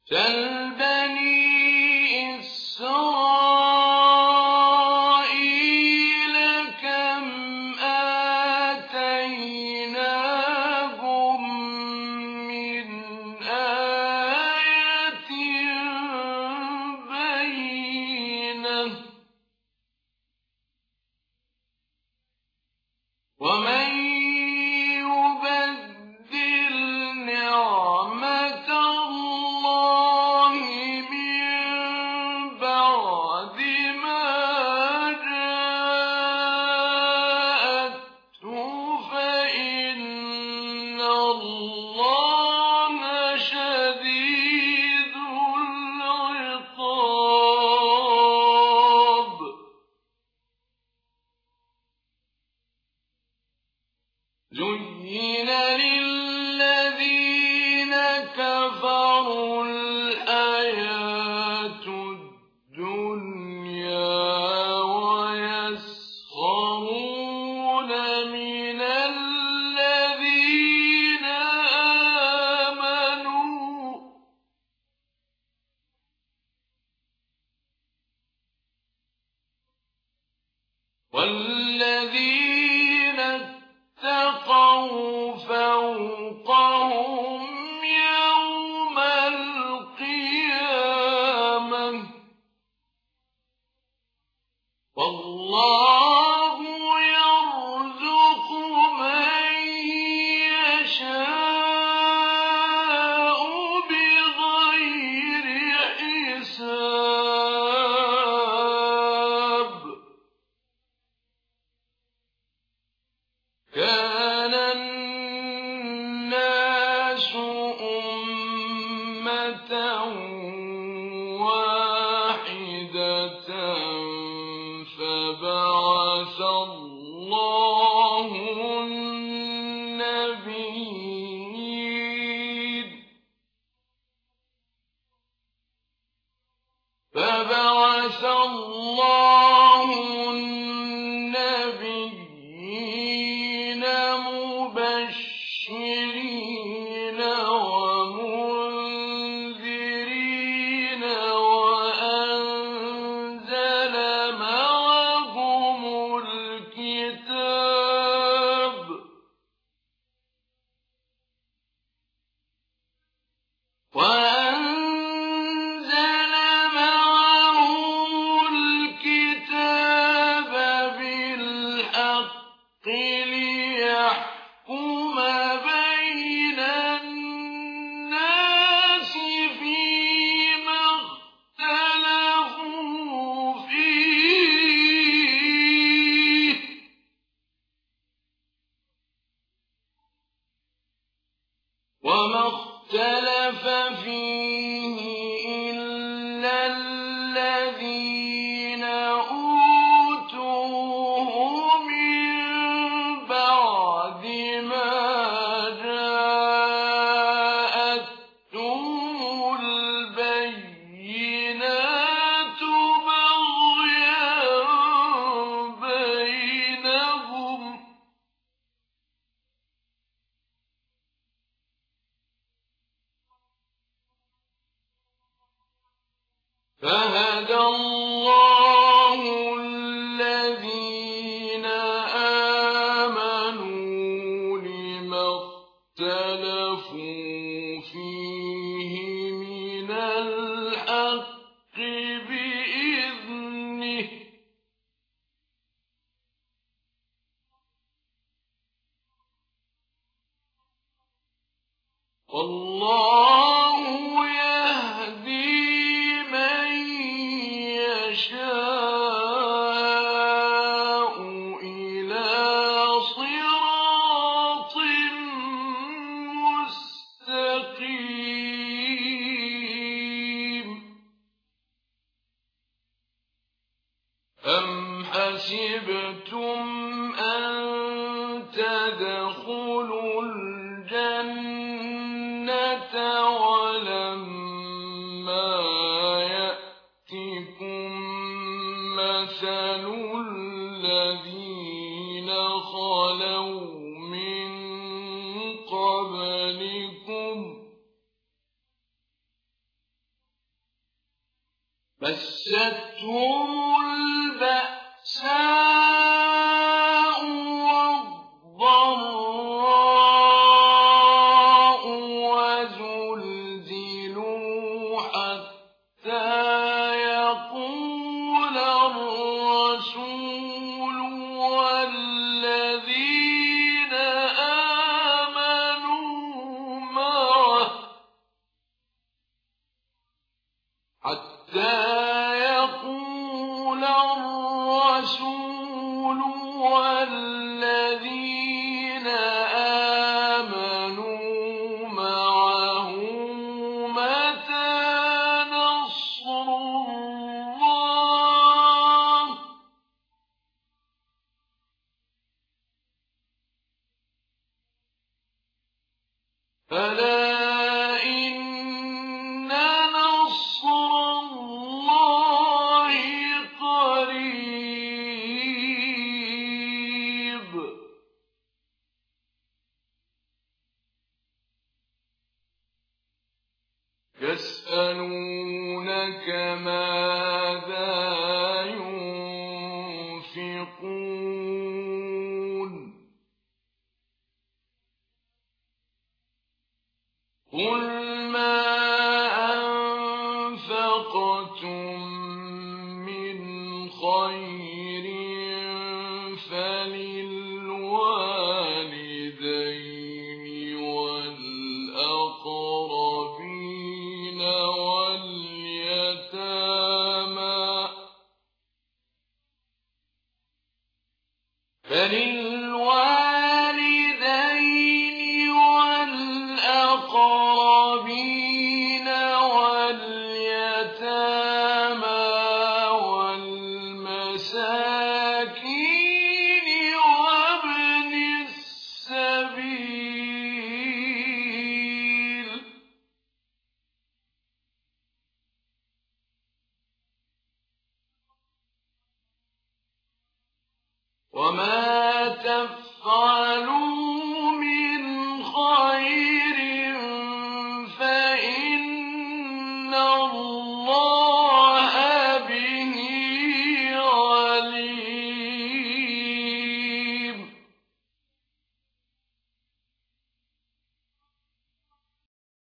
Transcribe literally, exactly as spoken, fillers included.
سَلْ بَنِي إِسْرَائِيلَ كَمْ آتَيْنَاهُم مِّنْ آيَةٍ بَيِّنَةٍ ۗ وَمَن يُبَدِّلْ نِعْمَةَ اللَّهِ مِن بَعْدِ مَا جَاءَتْهُ فَإِنَّ اللَّهَ شَدِيدُ الْعِقَابِ. زُيِّنَ لِلَّذِينَ كَفَرُوا الْحَيَاةُ الدُّنْيَا وَيَسْخَرُونَ مِنَ الَّذِينَ آمَنُوا ۘ وَالَّذِينَ اتَّقَوْا فَوْقَهُمْ يَوْمَ الْقِيَامَةِ ۗ وَاللَّهُ يَرْزُقُ مَن يَشَاءُ بِغَيْرِ حِسَابٍ. كَانَ النَّاسُ أُمَّةً وَاحِدَةً فَبَعَثَ اللَّهُ النَّبِيِّينَ فَبَعَثَ اللَّهُ النَّبِيِّينَ مُبَشِّرِينَ وَمُنذِرِينَ وَأَنزَلَ مَعَهُمُ الْكِتَابَ وَأَنزَلَ مَعَهُمُ الْكِتَابَ بِالْحَقِّ لِيَحْكُمَ بَيْنَ النَّاسِ فِيمَا اخْتَلَفُوا فِيهِ ۚ وَمَا اخْتَلَفَ فِيهِ إِلَّا الَّذِينَ أُوتُوهُ مِن بَعْدِ مَا جَاءَتْهُمُ الْبَيِّنَاتُ بَغْيًا بَيْنَهُمْ ۖ فَهَدَى اللَّهُ الَّذِينَ آمَنُوا لِمَا اخْتَلَفُوا فِيهِ مِنَ الْحَقِّ بِإِذْنِهِ ۗ وَاللَّهُ يَهْدِي مَن يَشَاءُ إِلَىٰ صِرَاطٍ مُّسْتَقِيمٍ. أَمْ حَسِبْتُمْ أَن تَدْخُلُوا الْجَنَّةَ وَلَمَّا يَأْتِكُم مَّثَلُ الَّذِينَ خَلَوْا مِن قَبْلِكُمْ مستهم البأساء والضراء وزلزلوا حتى يقول الرسول والذين آمنوا معه حتى يقول الرسول والذين آمنوا معه متى نصر الله فلا إن نصر الله قريب يسألونك ماذا ينفقون قل ما أنفقتم من خير فللوالدين والأقربين واليتامى فللوالدين والأقربين واليتامى والمساكين وابن السبيل وما تفعلوا